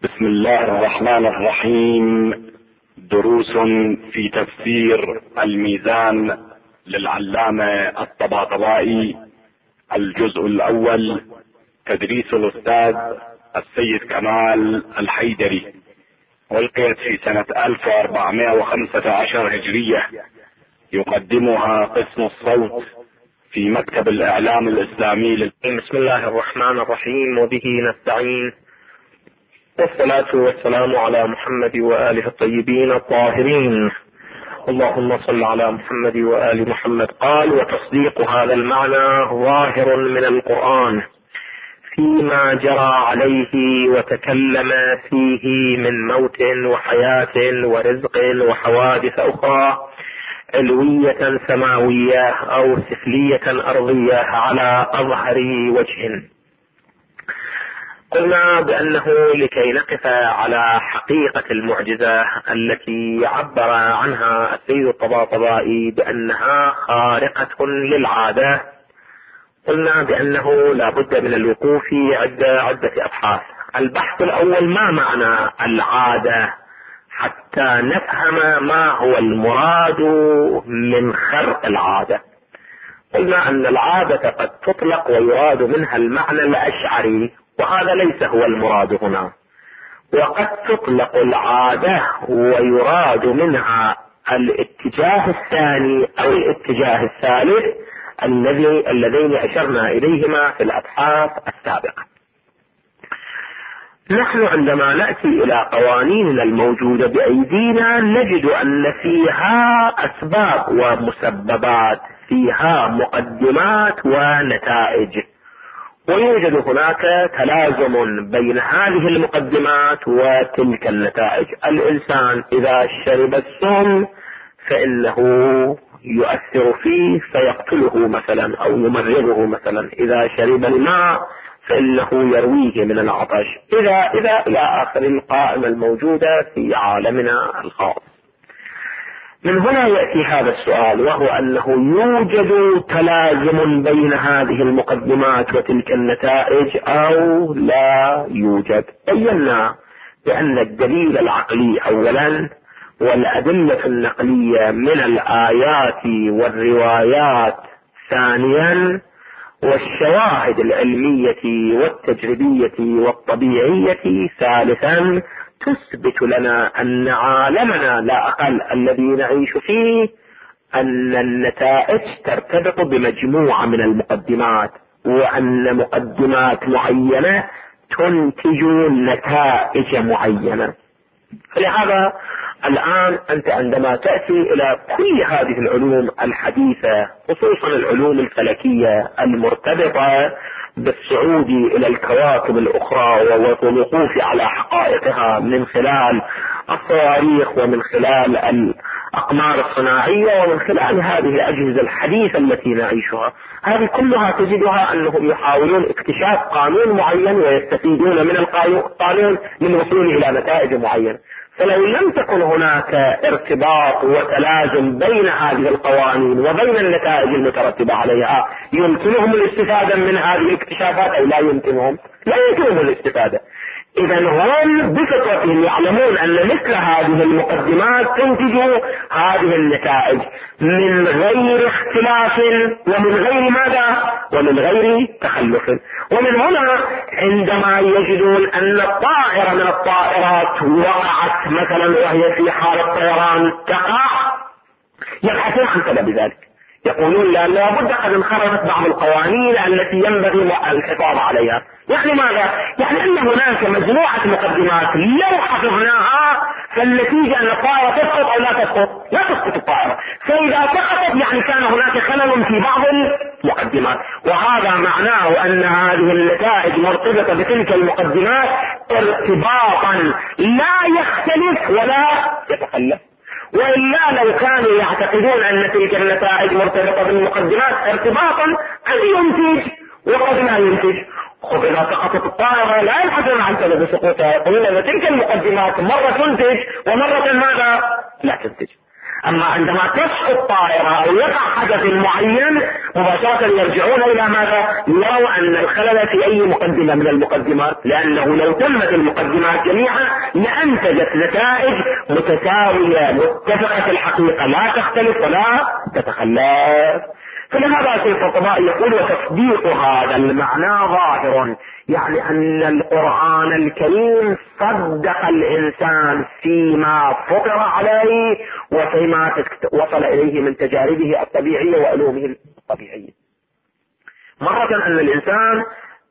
بسم الله الرحمن الرحيم. دروس في تفسير الميزان للعلامة الطباطبائي، الجزء الأول، تدريس الأستاذ السيد كمال الحيدري، ألقيت في سنة 1415 هجرية. يقدمها قسم الصوت في مكتب الإعلام الإسلامي. بسم الله الرحمن الرحيم، وبه نستعين، والصلاة والسلام على محمد وآله الطيبين الطاهرين. اللهم صل على محمد وآل محمد. قال: وتصديق هذا المعنى ظاهر من القرآن فيما جرى عليه وتكلم فيه من موت وحياة ورزق وحوادث أخرى علوية سماوية أو سفلية أرضية على أظهر وجه. قلنا بأنه لكي نقف على حقيقة المعجزة التي عبر عنها السيد الطباطبائي بأنها خارقة للعادة، قلنا بأنه لا بد من الوقوف عدة أبحاث. البحث الأول: ما معنى العادة، حتى نفهم ما هو المراد من خرق العادة. قلنا أن العادة قد تطلق ويراد منها المعنى الأشعري، وهذا ليس هو المراد هنا. وقد تطلق العادة ويراد منها الاتجاه الثاني أو الاتجاه الثالث اللذين أشرنا إليهما في الأبحاث السابقة. نحن عندما نأتي إلى قوانيننا الموجودة بأيدينا نجد أن فيها أسباب ومسببات، فيها مقدمات ونتائج، ويوجد هناك تلازم بين هذه المقدمات وتلك النتائج. الإنسان إذا شرب السم فإنه يؤثر فيه فيقتله مثلا أو يمرضه مثلا، إذا شرب الماء فإنه يرويه من العطش، إذا إلى آخر القائمة الموجودة في عالمنا الخاص. من هنا يأتي هذا السؤال، وهو أنه يوجد تلازم بين هذه المقدمات وتلك النتائج أو لا يوجد. بينا بأن الدليل العقلي أولا، والأدلة النقلية من الآيات والروايات ثانيا، والشواهد العلمية والتجريبية والطبيعية ثالثا، تثبت لنا أن عالمنا لا أقل الذي نعيش فيه أن النتائج ترتبط بمجموعة من المقدمات، وأن مقدمات معينة تنتج نتائج معينة. فلهذا الآن أنت عندما تأتي إلى كل هذه العلوم الحديثة، خصوصا العلوم الفلكية المرتبطة بالصعود إلى الكواكب الأخرى والوقوف على حقائقها من خلال الصواريخ ومن خلال الأقمار الصناعية ومن خلال هذه الأجهزة الحديثة التي نعيشها، هذه كلها تجدها أنهم يحاولون اكتشاف قانون معين ويستفيدون من القانون للوصول إلى نتائج معينة. فلو لم تكن هناك ارتباط وتلازم بين هذه القوانين وبين النتائج المترتبة عليها، يمكنهم الاستفادة من هذه الاكتشافات أو لا يمكنهم؟ لا يمكنهم الاستفادة. إذا هم بفطرتهم يعلمون أن مثل هذه المقدمات تنتج هذه النتائج من غير اختلاف ومن غير ماذا؟ ومن غير تخلف. ومن هنا عندما يجدون أن الطائرة من الطائرات وقعت مثلا وهي في حالة طيران تقع، يبحثون عن سبب ذلك، يقولون لا بد قد انخرطت بعض القوانين التي ينبغي الحفاظ عليها. يعني ماذا؟ يعني أن هناك مجموعة مقدمات لو حفظناها فالنتيجة أن الطائرة تسقط أو لا تسقط؟ لا تسقط الطائرة. فإذا سقطت يعني كان هناك خلل في بعض المقدمات، وهذا معناه أن هذه النتائج مرتبطة بتلك المقدمات ارتباطا لا يختلف ولا يتخلف. وإلا لو كانوا يعتقدون أن تلك النتائج مرتبطة بالمقدمات ارتباطا قد ينتج وقد لا ينتج. إذا سقطت الطائرة لا يبحثون عن سبب سقوطها، يقولون أن تلك المقدمات مرة تنتج ومرة ماذا؟ لا تنتج. أما عندما تسقط طائرة أو يقع حدث معين مباشرة يرجعون إلى ماذا؟ يروا أن الخلل في أي مقدمة من المقدمات، لأنه لو تمت المقدمات جميعا لأنتجت نتائج متساوية متفقة الحقيقة لا تختلف ولا تتخلف. فلهذا سيد الطبائي يقول وتصديق هذا المعنى ظاهر، يعني أن القرآن الكريم صدق الإنسان فيما فطر عليه وفيما وصل إليه من تجاربه الطبيعية وعلومه الطبيعية. مرة أن الإنسان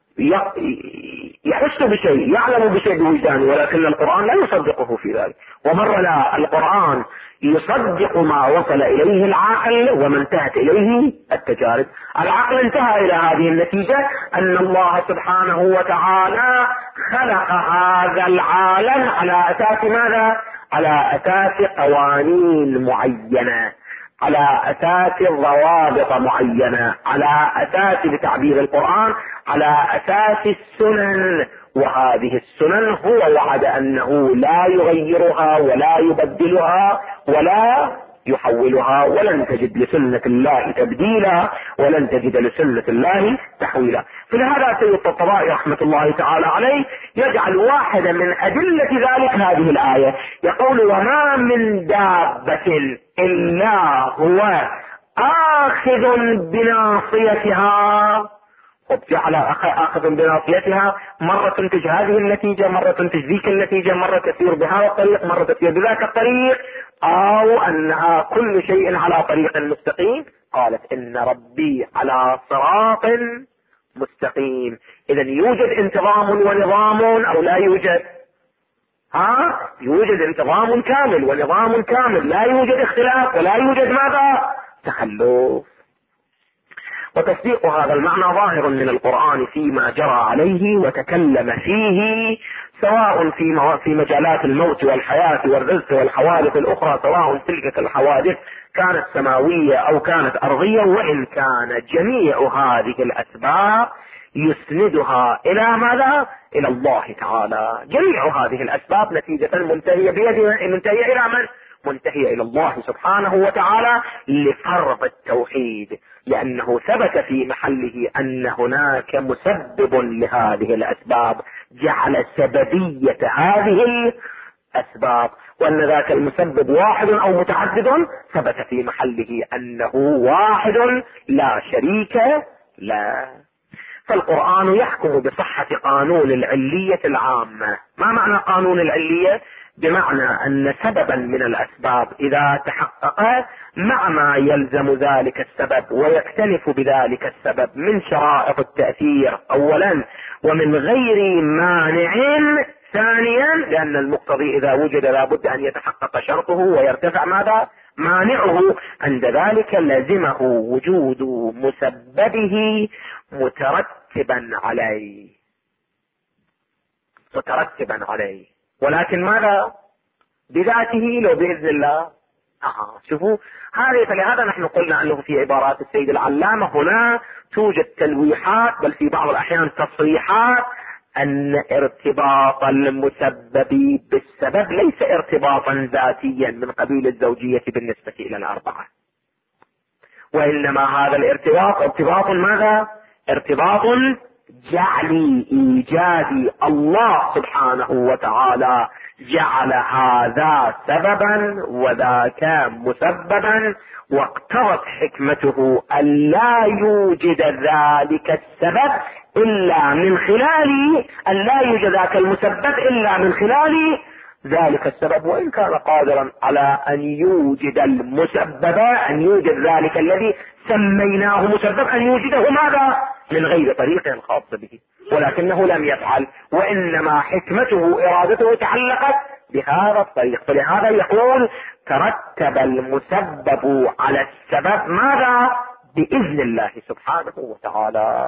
يحس بشيء يعلم بشيء بوجدانه ولكن القرآن لا يصدقه في ذلك، ومرة لا، القرآن يصدق ما وصل إليه العقل وما انتهت إليه التجارب. العقل انتهى إلى هذه النتيجة أن الله سبحانه وتعالى خلق هذا العالم على أساس ماذا؟ على أساس قوانين معينة، على أساس ضوابط معينة، على أساس بتعبير القرآن على أساس السنن، وهذه السنن هو وعد أنه لا يغيرها ولا يبدلها ولا يحولها، ولن تجد لسنة الله تبديلا ولن تجد لسنة الله تحويلا. فلهذا سيد الطبائي رحمة الله تعالى عليه يجعل واحدة من أدلة ذلك هذه الآية، يقول وما من دابة إلا هو آخذ بناصيتها. وجعل آخذ بناصيتها مرة تنتج هذه النتيجة، مرة تنتج ذيك النتيجة، مرة تسير بهذا الطريق، مرة تسير بذاك الطريق، أو أنها كل شيء على طريق مستقيم. قالت إن ربي على صراط مستقيم. إذا يوجد انتظام ونظام أو لا يوجد؟ يوجد انتظام كامل ونظام كامل، لا يوجد اختلاف ولا يوجد ماذا؟ تخلف. وتصديق هذا المعنى ظاهر من القرآن فيما جرى عليه وتكلم فيه، سواء في مجالات الموت والحياة والرزق والحوادث الأخرى، سواء تلك الحوادث كانت سماوية أو كانت أرضية، وإن كان جميع هذه الأسباب يسندها إلى ماذا؟ إلى الله تعالى. جميع هذه الأسباب نتيجة منتهية بيده، منتهية إلى من؟ منتهية إلى الله سبحانه وتعالى لفرض التوحيد، لأنه ثبت في محله أن هناك مسبب لهذه الأسباب جعل سببية هذه الأسباب، وأن ذاك المسبب واحد أو متعدد ثبت في محله أنه واحد لا شريك له. فالقرآن يحكم بصحة قانون العلية العامة. ما معنى قانون العلية؟ بمعنى أن سببا من الأسباب إذا تحقق مع ما يلزم ذلك السبب ويكتنف بذلك السبب من شرائط التأثير أولا، ومن غير مانع ثانيا، لأن المقتضي إذا وجد لابد أن يتحقق شرطه ويرتفع ماذا؟ مانعه. عند ذلك لزمه وجود مسببه مترتبا عليه، ولكن ماذا؟ بذاته لو بإذن الله. شوفوا هذه، فلهذا نحن قلنا أنه في عبارات السيد العلامة هنا توجد تلويحات، بل في بعض الأحيان تصريحات، أن ارتباط المسبب بالسبب ليس ارتباطا ذاتيا من قبيل الزوجية بالنسبة إلى الأربعة، وإنما هذا الارتباط ارتباط ماذا؟ ارتباط جعلي إيجادي. الله سبحانه وتعالى جعل هذا سببا وذاك مسببا، واقتضت حكمته أن لا يوجد ذلك السبب إلا من خلال أن لا يوجد ذاك المسبب إلا من خلال ذلك السبب، وإن كان قادرا على أن يوجد المسبب، أن يوجد ذلك الذي سميناه مسبب، أن يوجده ماذا؟ من غير طريق خاص به، ولكنه لم يفعل، وإنما حكمته إرادته تعلقت بهذا الطريق. فلهذا يقول ترتب المسبب على السبب ماذا؟ بإذن الله سبحانه وتعالى.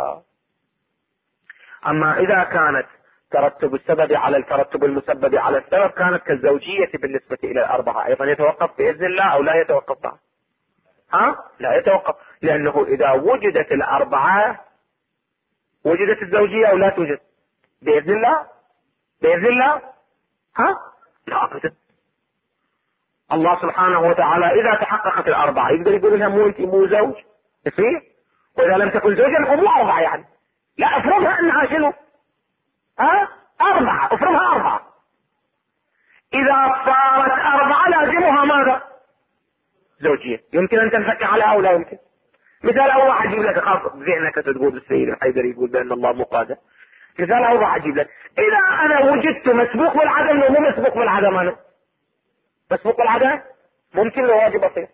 أما إذا كانت ترتب السبب على الترتب المسبب على السبب كانت كالزوجية بالنسبة إلى الأربعة، أيضا يتوقف بإذن الله أو لا يتوقف؟ لا يتوقف، لأنه إذا وجدت الأربعة وجدت الزوجية أو لا توجد؟ بإذن الله؟ لا أبدا. الله سبحانه وتعالى اذا تحققت الاربعة يقدر يقول لها مو انت مو زوج يصير؟ واذا لم تكن زوجا فمو اربعة يعني. لا افرضها انها شنو؟ اربعة، افرضها اربعة. اذا صارت اربعة لازمها ماذا؟ زوجية. يمكن ان تنفك عليها او لا يمكن. مثال اوضح اجيب لك، خاص ذهنك تقول السيد الحيدري يقول بان الله مقادر. مثال اوضح اجيب لك، اذا انا وجدت مسبوق بالعدم لو مو مسبوق بالعدم، انا مسبوق بالعدم ممكن لو واجب اصير.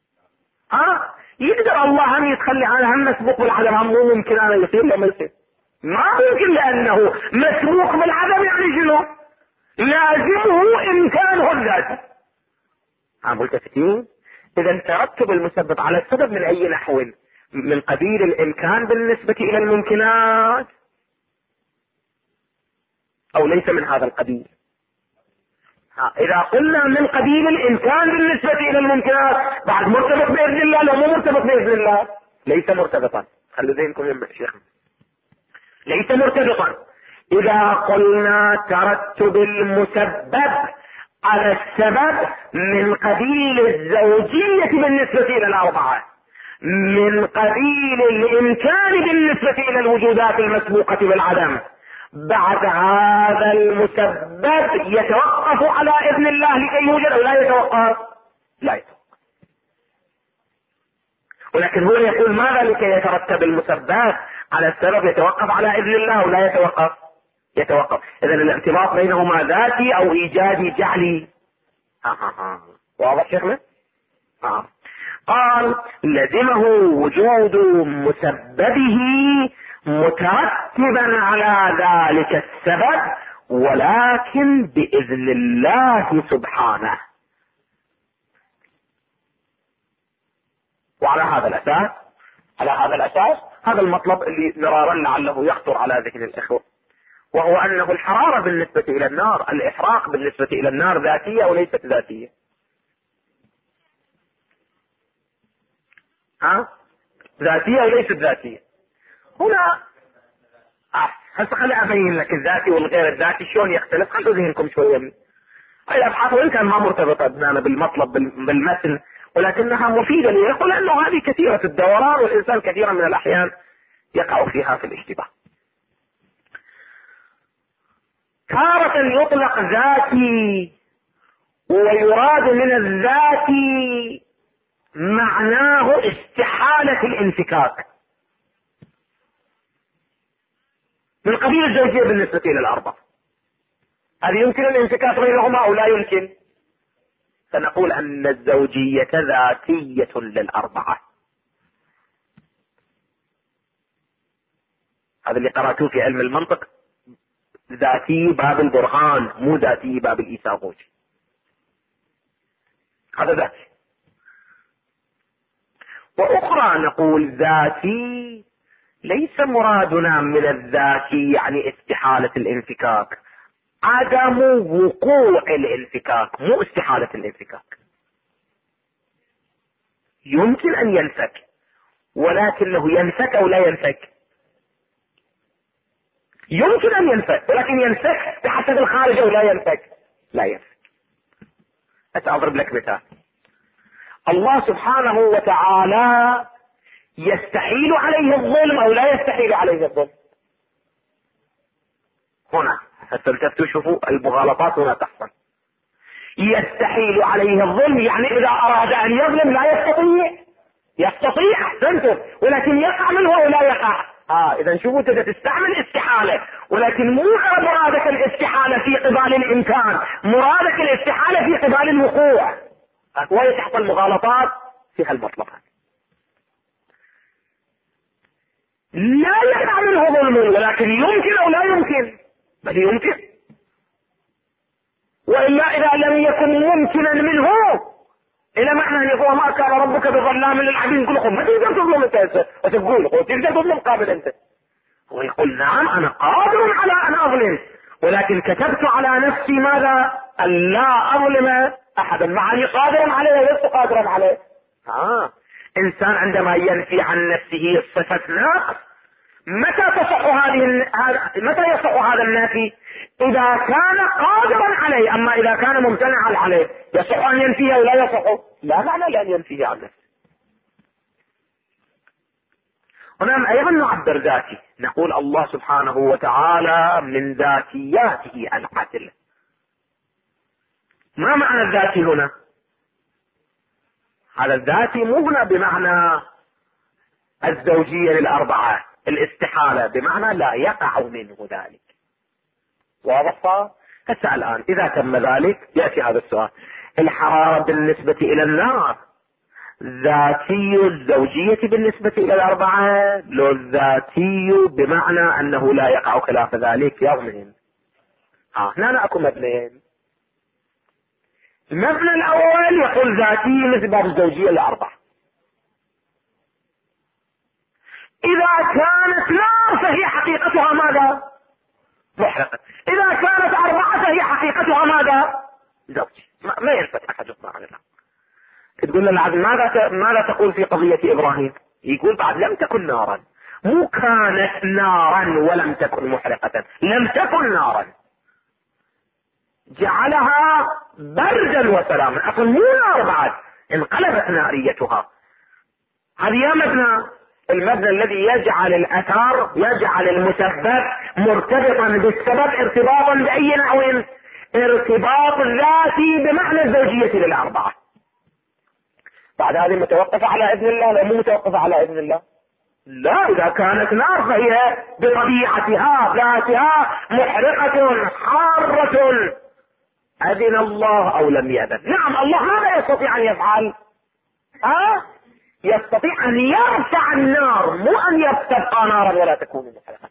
يقدر الله هم يتخلي عنها، هم مسبوق بالعدم، هم مو ممكن انا يصير لما يصير ما ممكن، لانه مسبوق بالعدم يعني شنو؟ لازمه امكانه الذاتي. ملتفتين؟ اذا ترتب المسبب على السبب من اي نحو؟ من قبيل الامكان بالنسبة الى الممكنات او ليس من هذا القبيل؟ اذا قلنا من قبيل الامكان بالنسبة الى الممكنات بعد مرتبط باذن الله لو مو مرتبط باذن الله؟ ليس مرتبطا. خلوا ذهنكم يا شيخ، ليس مرتبطا. اذا قلنا ترتب المسبب على السبب من قبيل الزوجية بالنسبة الى الاربعة، من قبيل الامكان بالنسبة الى الوجودات المسبوقة بالعدم، بعد هذا المسبب يتوقف على اذن الله لكي يوجد او لا يتوقف؟ لا يتوقف. ولكن هو يقول ماذا؟ لكي يترتب المسبب على السبب يتوقف على اذن الله ولا يتوقف؟ يتوقف. اذا الارتباط بينهما ذاتي او ايجادي جعلي. واضح شيخنا؟ قال لزمه وجود مسببه مترتبا على ذلك السبب ولكن باذن الله سبحانه. وعلى هذا الاساس، هذا المطلب اللي مرارا لعله يخطر على ذهن الاخوة، وهو انه الحرارة بالنسبة الى النار، الاحراق بالنسبة الى النار ذاتية او ليست ذاتية؟ ذاتية او ليست ذاتية؟ هنا هسه خلي ابين لك الذاتي والغير الذاتي شلون يختلف. خلوا ذهنكم شوية من الابحاث وان كان ما مرتبطة بنا بالمطلب بالمتن، ولكنها مفيدة للإخوة لانه هذه كثيرة الدوران والانسان كثيرا من الاحيان يقع فيها في الاشتباه. تارة يطلق ذاتي ويراد من الذاتي معناه استحالة الانفكاك من قبيل الزوجية بالنسبة إلى الأربعة. هل يمكن الانفكاك بينهما أو لا يمكن؟ فنقول أن الزوجية ذاتية للأربعة. هذا اللي قرأتوه في علم المنطق، ذاتي باب البرهان مو ذاتي باب الإيثاغوجي. هذا ذاتي. وأخرى نقول ذاتي ليس مرادنا من الذاتي يعني استحالة الانفكاك، عدم وقوع الانفكاك مو استحالة الانفكاك. يمكن أن ينفك، ولكنه ينفك أو لا ينفك؟ يمكن أن ينفك، ولكن ينفك بحسب الخارج أو لا ينفك؟ لا ينفك. أضرب لك مثال. الله سبحانه وتعالى يستحيل عليه الظلم أو لا يستحيل عليه الظلم؟ هنا فلتفتوا شوفوا المغالطات هنا تحصل. يستحيل عليه الظلم يعني إذا أراد أن يظلم لا يستطيع أحسنتم، ولكن يقع منه أو لا يقع؟ إذا شوفوا تقدر تستعمل استحالة، ولكن مو مرادك الاستحالة في قبال الإمكان، مرادك الاستحالة في قبال الوقوع. وهي تحصل مغالطات في هالمطلب. لا يقع منه ظلم، ولكن يمكن أو لا يمكن؟ بل يمكن. وإلا إذا لم يكن ممكنا منه إلى معنى هو ما كان ربك بظلام للعبيد، يقول لكم ما تقدر تظلم أنت، وتقول تقدر تظلم قابل أنت. ويقول نعم أنا قادر على أن أظلم، ولكن كتبت على نفسي ماذا؟ أن لا أظلم أحدا، مع أني قادر عليه ولست قادرا عليه. إنسان عندما ينفي عن نفسه صفة نقص، متى يصح هذا النافي؟ إذا كان قادرا عليه. أما إذا كان ممتنعا عليه يصح أن ينفيه أو لا يصح؟ لا معنى لأن ينفيه عن نفسه. هنا أيضا نعبر ذاتي، نقول الله سبحانه وتعالى من ذاتياته العدل. ما معنى الذاتي هنا؟ هذا الذاتي مبنى بمعنى الزوجية للأربعة، الاستحالة بمعنى لا يقع منه ذلك. واضح؟ هسه الآن إذا تم ذلك يأتي هذا السؤال: الحرارة بالنسبة إلى النار ذاتي الزوجية بالنسبة إلى الأربعة، لو الذاتي بمعنى أنه لا يقع خلاف ذلك يضمن. هنا أكو مبنين. المبنى الأول يقول ذاتي مثل باب الزوجية الأربعة. إذا كانت نار فهي حقيقتها ماذا؟ محرقة. إذا كانت أربعة فهي حقيقتها ماذا؟ زوجي. ما يلفت أحد عن الأمر. تقول للعبد ماذا تقول في قضية إبراهيم؟ يقول بعد لم تكن نارا، مو كانت نارا ولم تكن محرقة، لم تكن نارا، جعلها بردا وسلاما. أقول مو نار بعد، انقلبت ناريتها. هذه يا مبنى، المبنى الذي يجعل الأثر، يجعل المسبب مرتبطا بالسبب ارتباطا بأي نحو؟ ارتباط ذاتي بمعنى الزوجية للأربعة. بعد هذه متوقفة على إذن الله؟ لا، مو متوقفة على إذن الله. لا، إذا كانت نار فهي بطبيعتها ذاتها محرقة حارة، أذن الله أو لم يأذن. نعم، الله ماذا يستطيع أن يفعل؟ يستطيع أن يرفع النار، مو أن تبقى نارا ولا تكون محرقة.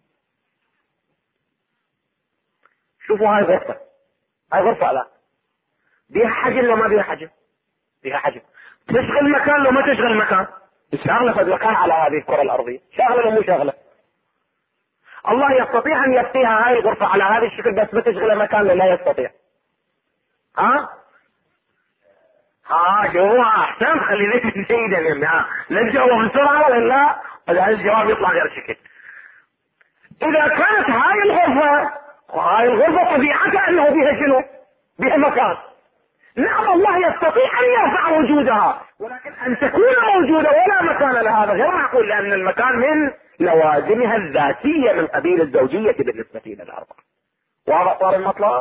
شوفوا هاي غرفة، هاي غرفة لا بيها حجم لو ما بيها حجم؟ بيها حجم. تشغل مكان لو ما تشغل مكان؟ شغلة في مكان على هذه الكرة الأرضية، شغلة لو مو شغلة. الله يستطيع أن يبقيها هاي الغرفة على هذا الشكل بس ما تشغل مكان لا يستطيع. جوها أحسن، خليني جيدا يعني. نجاوب بسرعة ولا هذا الجواب يطلع غير شكل. إذا كانت هاي الغرفة، وهاي الغرفة طبيعتها أنه بها شنو؟ بها مكان. نعم، الله يستطيع أن يرفع وجودها، ولكن أن تكون موجودة ولا مكان لها هذا غير معقول، لأن المكان من لوازمها الذاتية من قبيل الزوجية بالنسبة إلى الأربعة. واضح صار المطلب؟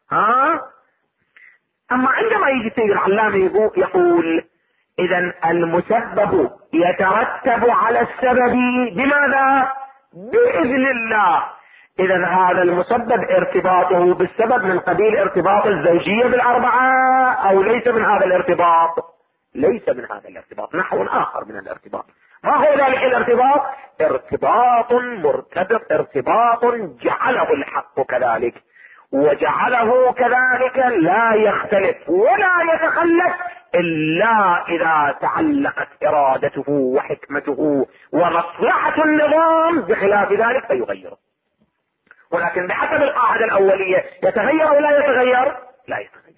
أما عندما يجي سيد العلامة يقول إذن المسبب يترتب على السبب بماذا؟ بإذن الله. إذن هذا المسبب ارتباطه بالسبب من قبيل ارتباط الزوجية بالأربعة أو ليس من هذا الارتباط؟ ليس من هذا الارتباط، نحو آخر من الارتباط. ما هو ذلك الارتباط؟ ارتباط مرتبط، ارتباط جعله الحق كذلك، وجعله كذلك لا يختلف ولا يتخلف إلا إذا تعلقت إرادته وحكمته ومصلحة النظام بخلاف ذلك فيغيره. ولكن بحسب القاعدة الأولية يتغير ولا يتغير؟ لا يتغير.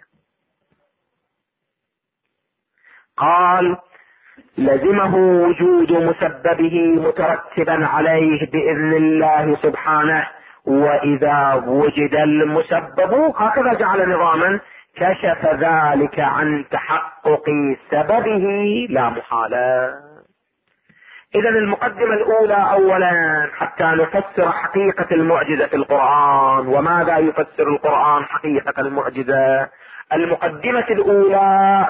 قال لزمه وجود مسببه مترتبا عليه بإذن الله سبحانه، وإذا وجد المسبب هكذا جعل نظاما كشف ذلك عن تحقق سببه لا محالة. إذا المقدمة الأولى أولا حتى نفسر حقيقة المعجزة في القرآن، وماذا يفسر القرآن حقيقة المعجزة. المقدمة الأولى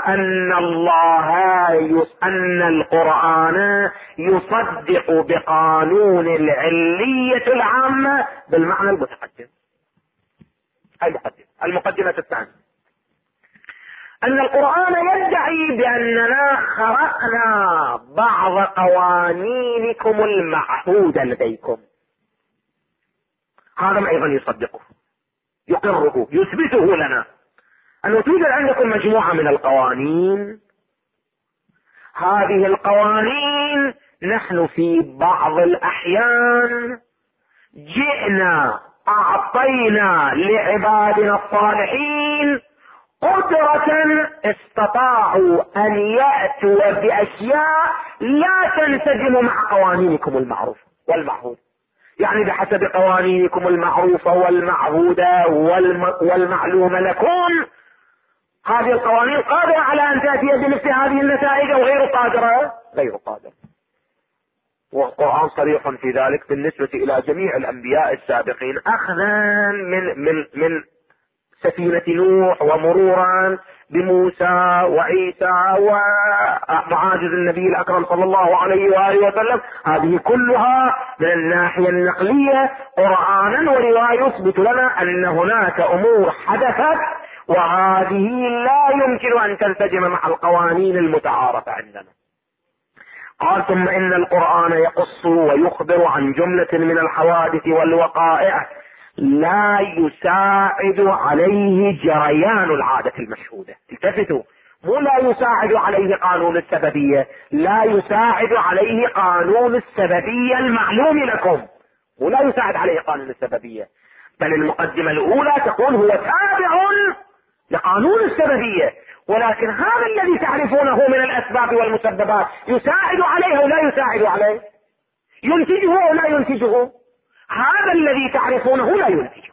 أن القرآن يصدق بقانون العلية العامة بالمعنى المتقدم. المقدمة الثانية أن القرآن يدعي بأننا خرقنا بعض قوانينكم المعهودة لديكم. هذا أيضا يصدقه، يقره، يثبته لنا أنه توجد عندكم مجموعة من القوانين. هذه القوانين نحن في بعض الأحيان جئنا أعطينا لعبادنا الصالحين قدرة استطاعوا أن يأتوا بأشياء لا تنسجم مع قوانينكم المعروفة والمعهود. يعني بحسب قوانينكم المعروفة والمعهودة والمعلومة لكم، هذه القوانين قادرة على أن تأتي بمثل هذه النتائج أو غير قادرة؟ غير قادرة. والقرآن صريح في ذلك بالنسبة إلى جميع الأنبياء السابقين، أخذا من سفينة نوح ومرورا بموسى وعيسى ومعاجز النبي الأكرم صلى الله عليه وآله وسلم. هذه كلها من الناحية النقلية قرآنا ورواية يثبت لنا أن هناك أمور حدثت، وهذه لا يمكن أن تنسجم مع القوانين المتعارفة عندنا. قال: ثم إن القرآن يقص ويخبر عن جملة من الحوادث والوقائع لا يساعد عليه جريان العادة المشهودة. التفتوا، مو لا يساعد عليه قانون السببية، لا يساعد عليه قانون السببية المعلوم لكم، ولا يساعد عليه قانون السببية، بل المقدمة الأولى تقول هو تابع لقانون السببية، ولكن هذا الذي تعرفونه من الأسباب والمسببات يساعد عليه أو لا يساعد عليه؟ ينتجه أو لا ينتجه؟ هذا الذي تعرفونه لا ينتجه.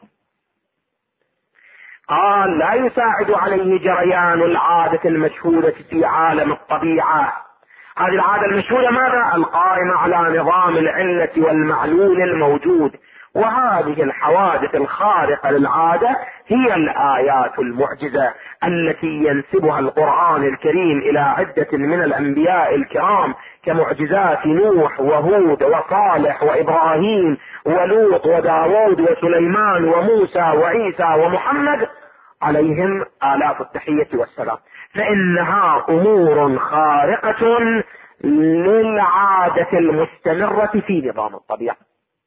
قال: لا يساعد عليه جريان العادة المشهودة في عالم الطبيعة. هذه العادة المشهودة ماذا؟ القائمة على نظام العلة والمعلول الموجود. وهذه الحوادث الخارقة للعادة هي الآيات المعجزة التي ينسبها القرآن الكريم إلى عدة من الأنبياء الكرام كمعجزات نوح وهود وصالح وإبراهيم ولوط وداود وسليمان وموسى وعيسى ومحمد عليهم آلاف التحية والسلام. فإنها أمور خارقة للعادة المستمرة في نظام الطبيعة.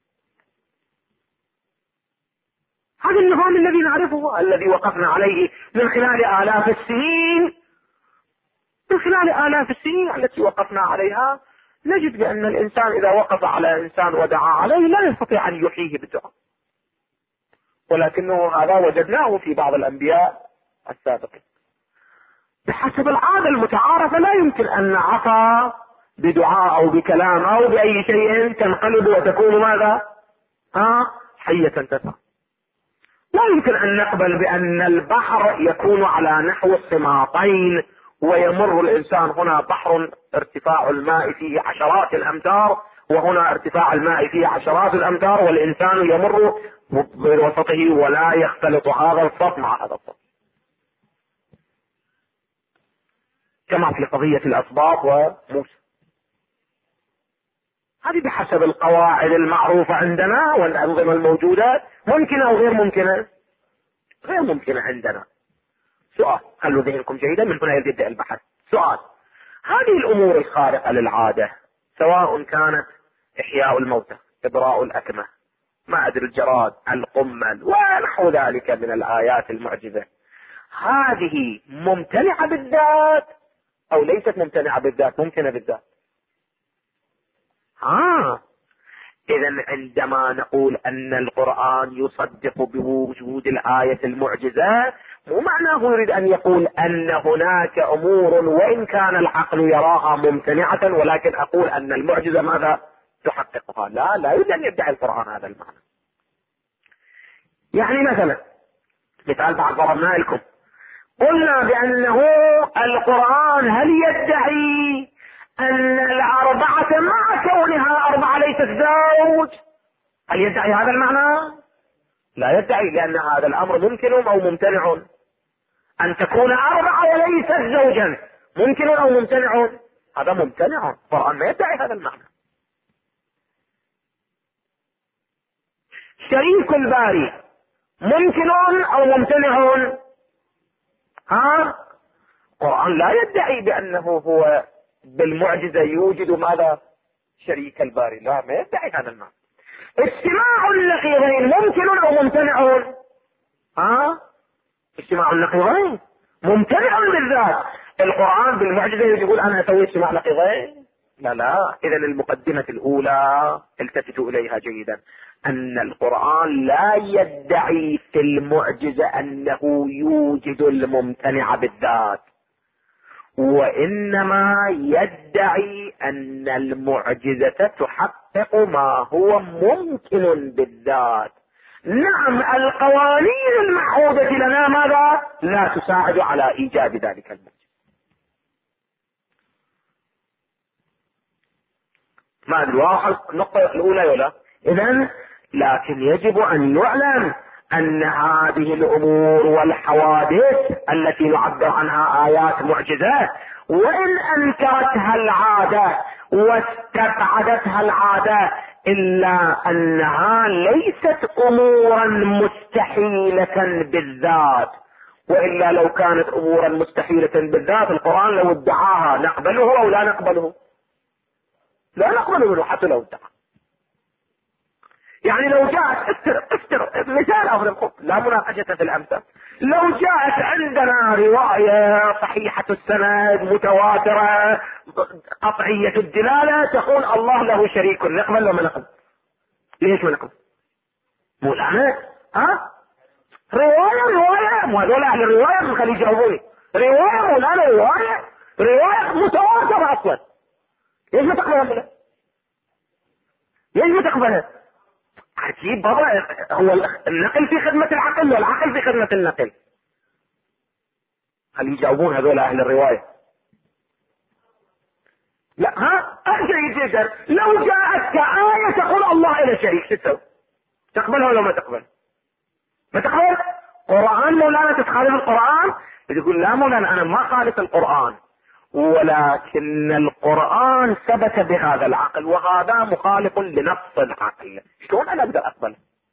هذا النظام الذي نعرفه، الذي وقفنا عليه من خلال آلاف السنين، من خلال آلاف السنين التي وقفنا عليها، نجد بأن الإنسان إذا وقف على إنسان ودعا عليه لا يستطيع أن يحييه بالدعاء، ولكنه هذا وجدناه في بعض الأنبياء السابقين. بحسب العادة المتعارفة لا يمكن أن نعصى بدعاء أو بكلام أو بأي شيء تنقلب وتكون ماذا؟ حية تسعى. لا يمكن أن نقبل بأن البحر يكون على نحو السماطين ويمر الإنسان هنا بحر ارتفاع الماء فيه عشرات الأمتار، وهنا ارتفاع الماء فيه عشرات الأمتار، والإنسان يمر بوسطه ولا يختلط هذا الصف مع هذا الصف، كما في قضية الأسباط وموسى. هذه بحسب القواعد المعروفة عندنا والأنظمة الموجودة ممكنة أو غير ممكنة؟ غير ممكنة عندنا. سؤال، خلوا ذهنكم جيدا، من هنا يبدأ البحث. سؤال: هذه الأمور الخارقة للعادة، سواء كانت إحياء الموتى، إبراء الأكمة، ما أدري الجراد، القمل ونحو ذلك من الآيات المعجزة، هذه ممتنعة بالذات أو ليست ممتنعة بالذات؟ ممكنة بالذات. إذن عندما نقول أن القرآن يصدق بوجود الآية المعجزة، مو معناه يريد أن يقول أن هناك أمور وإن كان العقل يراها ممتنعة ولكن أقول أن المعجزة ماذا؟ تحققها. لا يريد أن يدعي القرآن هذا المعنى. يعني مثلا مثال بعد ضربنا لكم، قلنا بأنه القرآن هل يدعي أن الأربعة مع كونها أربعة ليست زوج؟ هل يدعي هذا المعنى؟ لا يدعي، لأن هذا الأمر ممكن أو ممتنع. أن تكون أربعة وليست زوجا ممكن أو ممتنع؟ هذا ممتنع، القرآن ما يدعي هذا المعنى. شريك الباري ممكن أو ممتنع؟ القرآن لا يدعي بأنه هو بالمعجزة يوجد ماذا؟ شريك الباري، لا، ما يدعي هذا المعنى. اجتماع النقيضين ممكن أو ممتنع؟ اجتماع النقيضين ممتنع بالذات. القرآن بالمعجزة يقول أنا أسوي اجتماع نقيضين؟ لا. إذا المقدمة الأولى التفتوا إليها جيدا، أن القرآن لا يدعي في المعجزة أنه يوجد الممتنع بالذات، وإنما يدعي أن المعجزة تحقق يحقق ما هو ممكن بالذات. نعم القوانين المعهودة لنا ماذا؟ لا تساعد على ايجاد ذلك الموجب. ما ادري واضح النقطة الاولى ولا؟ اذا لكن يجب ان يعلم ان هذه الامور والحوادث التي نعبر عنها ايات معجزة، وان انكرتها العادة واستبعدتها العادة، الا انها ليست امورا مستحيلة بالذات. والا لو كانت امورا مستحيلة بالذات القرآن لو ادعاها نقبله او لا نقبله؟ لا نقبله منه حتى لو ادعى. يعني لو جاءت افتر مثال افضل، لا مناقشة في الامثال، لو جاءت عندنا رواية صحيحة السند متواترة قطعية الدلالة تقول الله له شريك، نقبل ولا ما نقبل؟ ليش ما نقبل؟ مو الآن رواية مو هذول اهل الرواية من خلي يجاوبوني، رواية مو الآن رواية متواترة اصلا، ليش ما تقبلها؟ ليش ما تقبلها؟ عجيب بابا، هو النقل في خدمة العقل والعقل في خدمة النقل. هل يجاوبون هذول اهل الرواية؟ لا جيد جدا. لو جاءت آية تقول الله إلى شريك شو تسوي؟ تقبلها ولا ما تقبل؟ ما تقبل؟ قرآن مولانا تتخالف القرآن؟ تقول لا مولانا انا ما خالف القرآن، ولكن القرآن ثبت بهذا العقل وهذا مخالف لنص العقل، شلون انا اقدر اقبل؟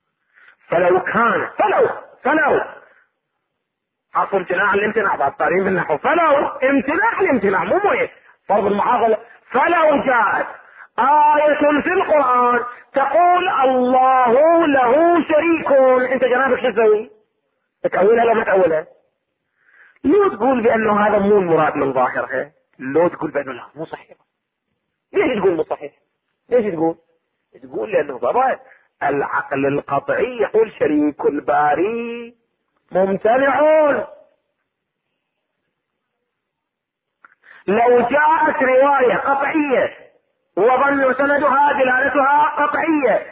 فلو حصل امتناع الامتناع بعد طارين بالنحو، فلو امتناع الامتناع مو مويه فرض المعاضلة، فلو جاءت آية في القرآن تقول الله له شريك، انت جنابك شو تسوي؟ تأولها ولا ما تأولها؟ لو تقول بأنه هذا مو المراد من ظاهرها، لو تقول بأنه لا مو صحيح. ليش تقول مو صحيح؟ ليش تقول لأنه طبعا العقل القطعي يقول شريك الباري ممتنعون. لو جاءت رواية قطعية وظن سندها دلالتها قطعية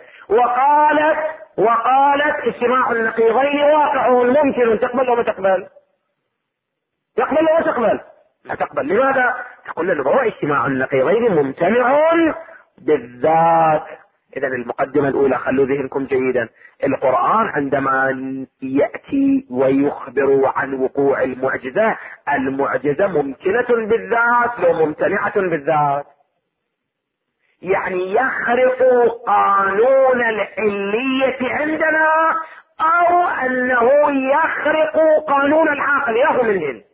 وقالت اجتماع النقيضين واقع ممكن، تقبل ولا تقبل؟ تقبل ولا تقبل؟ لا تقبل. لماذا؟ تقول لنا هو اجتماع النقيضين ممتنع بالذات. اذا المقدمة الاولى خلوا ذهنكم جيدا، القرآن عندما يأتي ويخبر عن وقوع المعجزة ممكنة بالذات لو ممتنعة بالذات، يعني يخرق قانون العلية عندنا او انه يخرق قانون العقل، ياهو منهن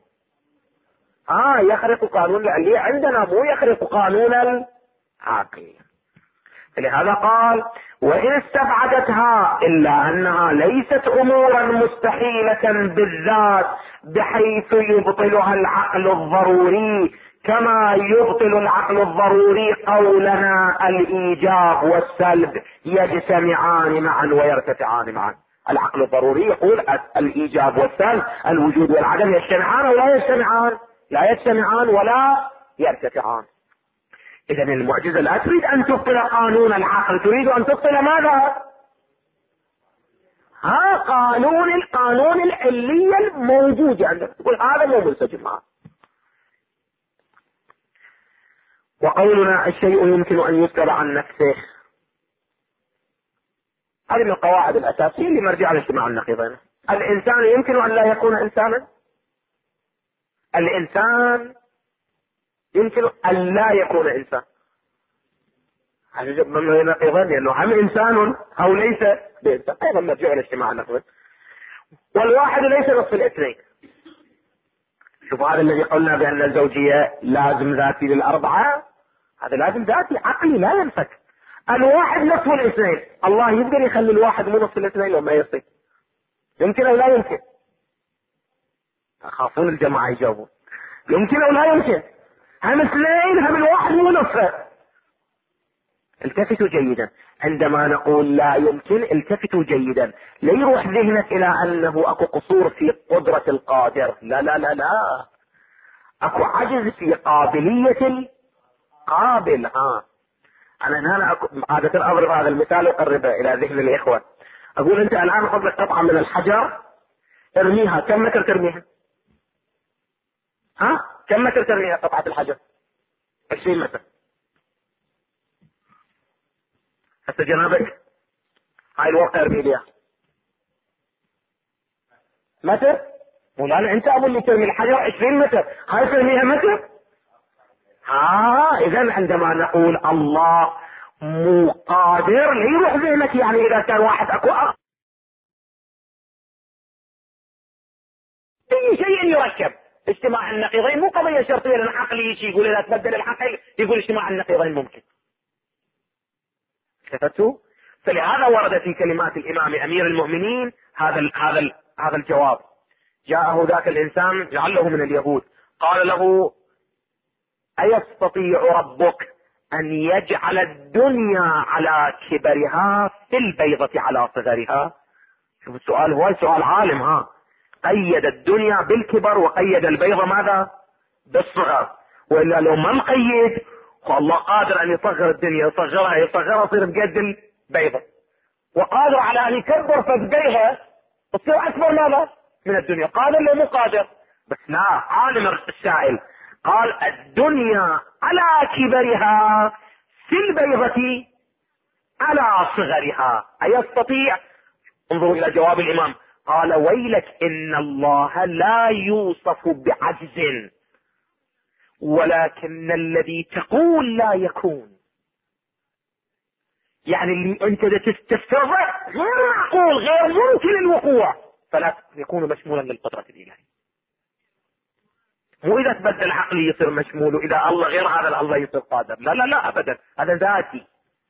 يخرق قانون العلية عندنا مو يخرق قانون العقل. لهذا قال وإن استبعدتها إلا أنها ليست أمورا مستحيلة بالذات بحيث يبطلها العقل الضروري، كما يبطل العقل الضروري قولنا الإيجاب والسلب يجتمعان معا ويرتفعان معا. العقل الضروري يقول الإيجاب والسلب الوجود والعدم يجتمعان ولا يجتمعان؟ لا يجتمعان ولا يرتفعان. إذا المعجزة لا تريد أن تبطل قانون العقل، تريد أن تبطل ماذا؟ قانون العلية الموجود عندك، تقول هذا مو منسجم معه. وقولنا الشيء يمكن أن يذكر عن نفسه، هذه من القواعد الأساسية اللي مرجع لاجتماع النقيضين. الإنسان يمكن أن لا يكون إنسانا، الإنسان يمكن أن لا يكون إنسان، هذا من النقيضين لأنه هم إنسان أو ليس بإنسان، أيضا مرجع لاجتماع النقيضين. والواحد ليس نصف الاثنين. شوفوا هذا الذي قلنا بأن الزوجية لازم ذاتي للأربعة، هذا لازم ذاتي عقلي لا ينفك. الواحد نصف الاثنين، الله يقدر يخلي الواحد مو نصف الاثنين لو ما يصير؟ يمكن أو لا يمكن؟ أخافون الجماعة يجاوبون يمكن أو لا يمكن؟ هم اثنين هم الواحد مو نصفه. التفتوا جيدا عندما نقول لا يمكن، التفتوا جيدا لا يروح ذهنك الى انه اكو قصور في قدرة القادر، لا لا لا لا، اكو عجز في قابلية القابل. انا هنا عادة اضرب هذا المثال واقربه الى ذهن الاخوة. اقول انت الان خذ لك قطعة من الحجر ارميها، كم متر ترميها؟ ها؟ كم متر ترميها قطعة الحجر؟ 20 متر. هسه جنابك هاي الورقة ارمي ليها متر؟ مولانا انت ابو اللي ترمي الحجر 20 متر، هاي ترميها متر؟ اذا عندما نقول الله مو قادر لا يروح ذهنك يعني اذا كان واحد اكو اي شيء يركب. اجتماع النقيضين مو قضية شرطية لان عقلي يجي يقول اذا تبدل العقل يقول اجتماع النقيضين ممكن. شفتوا؟ فلهذا ورد في كلمات الامام امير المؤمنين هذا الجواب. جاءه ذاك الانسان لعله من اليهود قال له أيستطيع ربك أن يجعل الدنيا على كبرها في البيضة على صغرها؟ شوف السؤال هو سؤال عالم. قيد الدنيا بالكبر وقيد البيضة ماذا؟ بالصغر. وإلا لو ما مقيد فالله قادر أن يصغر الدنيا يصغرها تصير بقد البيضة، وقادر على أن يكبر فبقيها تصير أكبر ماذا؟ من الدنيا. قادر لو مو قادر؟ بس لا، عالم السائل قال الدنيا على كبرها في البيضة على صغرها. أيستطيع؟ انظروا إلى جواب الإمام قال ويلك إن الله لا يوصف بعجز ولكن الذي تقول لا يكون. يعني اللي انت تستفسره غير معقول غير ممكن الوقوع فلا يكون مشمولا للقدرة الإلهية. مو اذا تبدل عقلي يصير مشمول واذا الله غير هذا الله يصير قادر، لا ابدا، هذا ذاتي.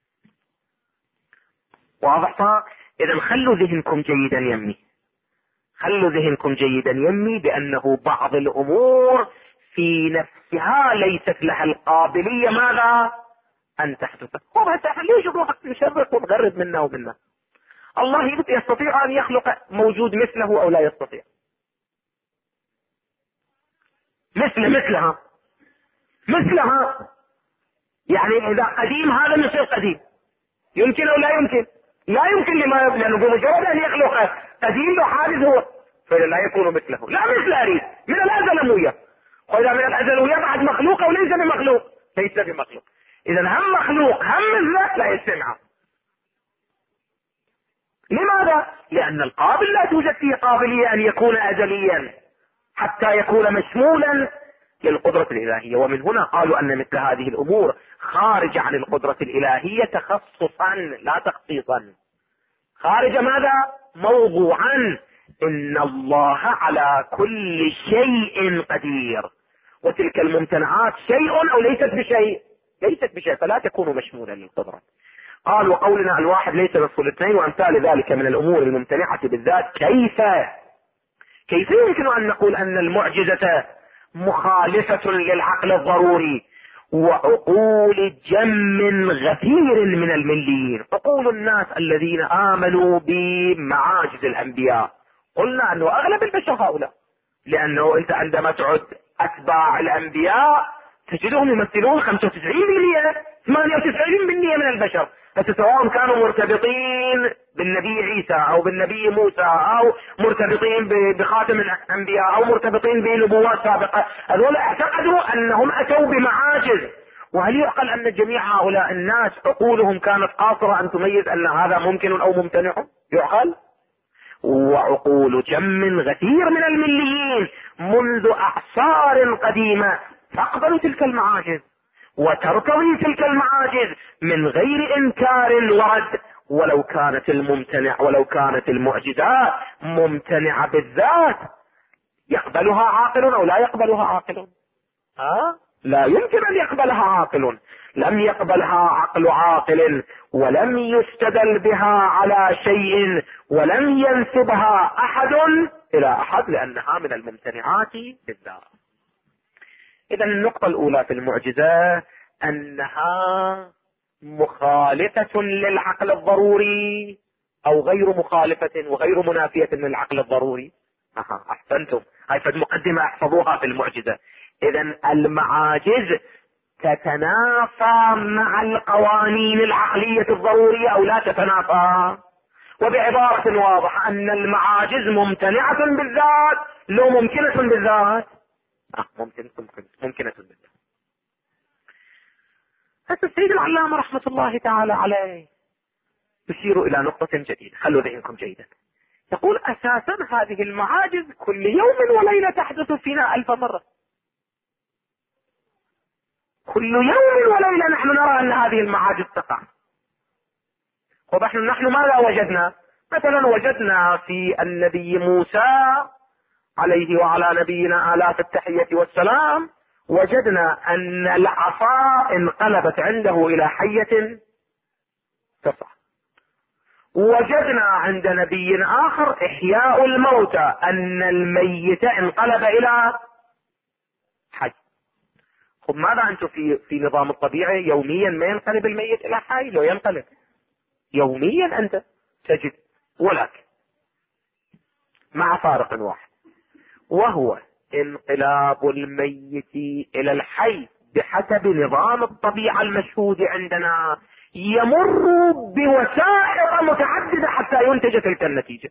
واضح؟ اذا خلوا ذهنكم جيدا يمي، خلوا ذهنكم جيدا يمي بانه بعض الامور في نفسها ليست لها القابلية ماذا؟ ان تحدث. ليش روحك تشرق وتغرب منا ومنا؟ الله يستطيع ان يخلق موجود مثله او لا يستطيع؟ مثلها يعني اذا قديم هذا يصير قديم، يمكن او لا يمكن؟ لا يمكن لما يبنى، لانه بمجرد ان يخلق قديم له حادث هو فإذا لا يكون مثله. لا مثل اريد من الازلوية، واذا من الازلوية بعد مخلوق او ليس بمخلوق؟ ليس بمخلوق. اذا هم مخلوق هم مثله لا يجتمع. لماذا؟ لان القابل لا توجد فيه قابلية ان يكون ازليا حتى يكون مشمولا للقدرة الإلهية. ومن هنا قالوا أن مثل هذه الأمور خارج عن القدرة الإلهية تخصصا لا تخصيصا. خارج ماذا؟ موضوعا. إن الله على كل شيء قدير، وتلك الممتنعات شيء أو ليست بشيء؟ ليست بشيء، فلا تكون مشمولا للقدرة. قال وقولنا الواحد ليس نصف الاثنين وأمثال ذلك من الأمور الممتنعة بالذات. كيف يمكن أن نقول أن المعجزة مخالفة للعقل الضروري وعقول جم غفير من المليين؟ عقول الناس الذين آمنوا بمعاجز الأنبياء قلنا أنه أغلب البشر هؤلاء، لأنه أنت عندما تعد أتباع الأنبياء تجدهم يمثلون 95% 98% من البشر، سواء كانوا مرتبطين بالنبي عيسى او بالنبي موسى او مرتبطين بخاتم الانبياء او مرتبطين بنبوات سابقة، هذول اعتقدوا انهم اتوا بمعاجز. وهل يعقل ان جميع هؤلاء الناس عقولهم كانت قاصرة ان تميز ان هذا ممكن او ممتنع؟ يعقل؟ وعقول جم غفير من المليين منذ اعصار قديمة تقبل تلك المعاجز وترتضي تلك المعاجز من غير انكار ورد، ولو كانت المعجزات ممتنعة بالذات يقبلها عاقل او لا يقبلها عاقل؟ لا يمكن ان يقبلها عاقل. لم يقبلها عقل عاقل ولم يستدل بها على شيء ولم ينسبها احد الى احد لانها من الممتنعات بالذات. اذا النقطة الاولى في المعجزة انها مخالفة للعقل الضروري او غير مخالفة وغير منافية للعقل الضروري. احسنتم، هاي فد مقدمة احفظوها في المعجزة. اذا المعاجز تتنافى مع القوانين العقلية الضرورية أو لا تتنافى؟ وبعبارة واضحة أن المعاجز ممتنعة بالذات لو ممكنة بالذات؟ ممكنة بالذات. هذا السيد العلامة رحمة الله تعالى عليه يشير إلى نقطة جديدة، خلوا ذهنكم جيدا. يقول أساسا هذه المعاجز كل يوم وليلة تحدث فينا 1000 مرة. كل يوم وليلة نحن نرى أن هذه المعاجز تقع. نحن ماذا وجدنا؟ مثلا وجدنا في النبي موسى عليه وعلى نبينا آلاف التحية والسلام، وجدنا أن العصا انقلبت عنده إلى حية تصعد. وجدنا عند نبي آخر إحياء الموتى، أن الميت انقلب إلى حي. خب ماذا أنتم في نظام الطبيعي يوميا ما ينقلب الميت إلى حي؟ لو ينقلب يوميا أنت تجد، ولكن مع فارق واحد، وهو انقلاب الميت إلى الحي بحسب نظام الطبيعة المشهود عندنا يمر بوسائط متعددة حتى ينتج تلك النتيجة.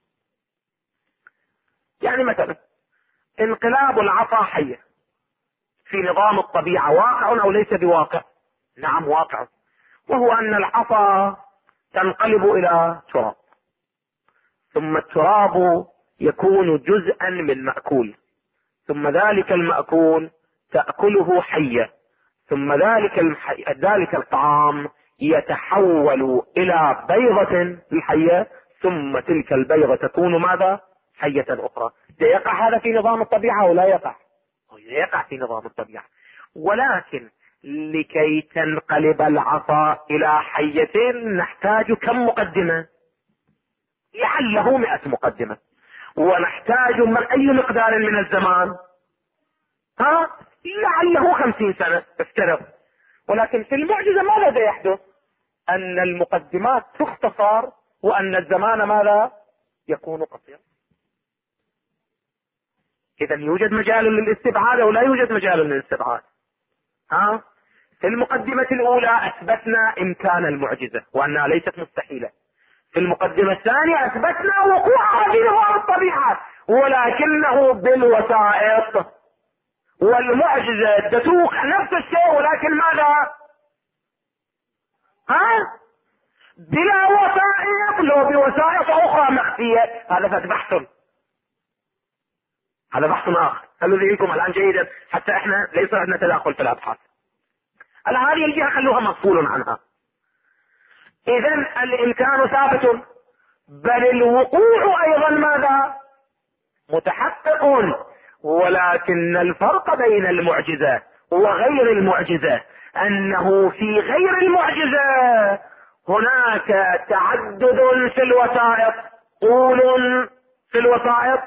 يعني مثلا انقلاب العصا حية في نظام الطبيعة واقع أو ليس بواقع؟ نعم واقع، وهو أن العصا تنقلب إلى تراب، ثم التراب يكون جزءا من مأكول، ثم ذلك المأكول تأكله حية، ثم ذلك الطعام يتحول إلى بيضة الحية، ثم تلك البيضة تكون ماذا؟ حية أخرى. يقع هذا في نظام الطبيعة أو لا يقع؟ يقع في نظام الطبيعة، ولكن لكي تنقلب العصا إلى حية نحتاج كم مقدمة؟ لعله 100 مقدمة، ونحتاج أي مقدار من الزمان؟ لعله 50 سنة افترض. ولكن في المعجزة ماذا يحدث؟ أن المقدمات تختصر وأن الزمان ماذا؟ يكون قصير. إذا يوجد مجال للاستبعاد أو لا يوجد مجال للاستبعاد؟ في المقدمة الأولى أثبتنا إمكان المعجزة وأنها ليست مستحيلة. في المقدمة الثانية أثبتنا وقوعها في نظام الطبيعة ولكنه بالوسائط، والمعجزة تسوق نفس الشيء ولكن ماذا؟ بلا وسائط، لو بوسائط أخرى مخفية. هذا بحث، هذا بحث آخر. خلوا ذهنكم الآن جيدا حتى احنا ليس عندنا تداخل في الأبحاث. الآن هذه الجهة خلوها مفصول عنها. إذا الإمكان ثابت، بل الوقوع أيضا ماذا؟ متحقق. ولكن الفرق بين المعجزة وغير المعجزة أنه في غير المعجزة هناك تعدد في الوسائط، طول في الوسائط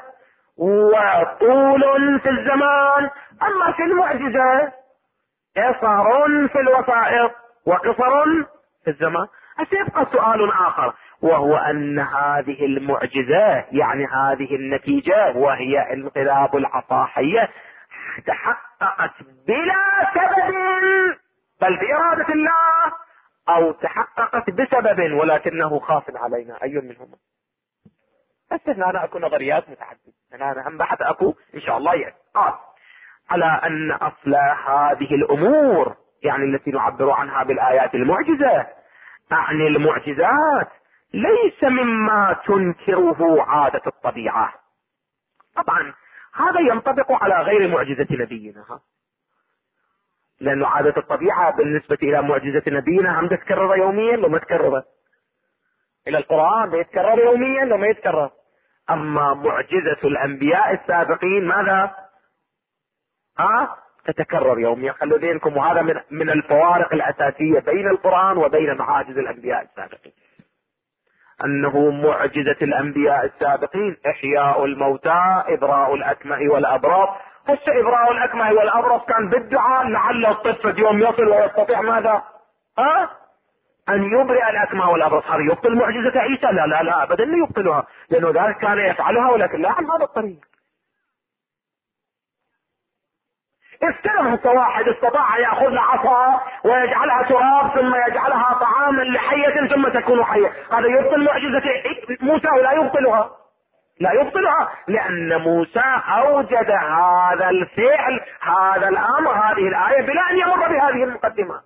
وطول في الزمان. أما في المعجزة قصر في الوسائط وقصر في الزمان. سيبقى سؤال آخر، وهو أن هذه المعجزة يعني هذه النتيجة وهي انقلاب العصا حية تحققت بلا سبب بل بإرادة الله، أو تحققت بسبب ولكنه خاف علينا؟ أي منهما؟ بس أنا أكو نظريات متعددة، أنا هم بحث أكو إن شاء الله يعني. على أن أصل هذه الأمور يعني التي نعبر عنها بالآيات المعجزة أعني المعجزات ليس مما تنكره عادة الطبيعة. طبعا هذا ينطبق على غير معجزة نبينا، لأن عادة الطبيعة بالنسبة إلى معجزة نبينا هم تتكرر يوميا لو ما تكرر، إلى القرآن بيتكرر يوميا لو ما يتكرر. أما معجزة الأنبياء السابقين ماذا؟ تتكرر يوميا. خلوا ذهنكم، وهذا من الفوارق الأساسية بين القرآن وبين معاجز الأنبياء السابقين، أنه معجزة الأنبياء السابقين إحياء الموتى، إبراء الأكمه والأبرص. هسه إبراء الأكمه والأبرص كان بالدعاء لعل الطفل يوم يصل ويستطيع ماذا؟ أن يبرئ الأكمه والأبرص. هذا يبطل معجزة عيسى؟ لا لا لا أبدا لا يبطلها، لأنه ذلك كان يفعلها ولكن لا عن هذا الطريق. افترض هسه واحد استطاع ياخذ له عصا ويجعلها تراب ثم يجعلها طعاما لحية ثم تكون حية، هذا يبطل معجزة موسى ولا يبطلها؟ لا يبطلها، لأن موسى أوجد هذا الفعل، هذا الأمر، هذه الآية بلا أن يمر بهذه المقدمة.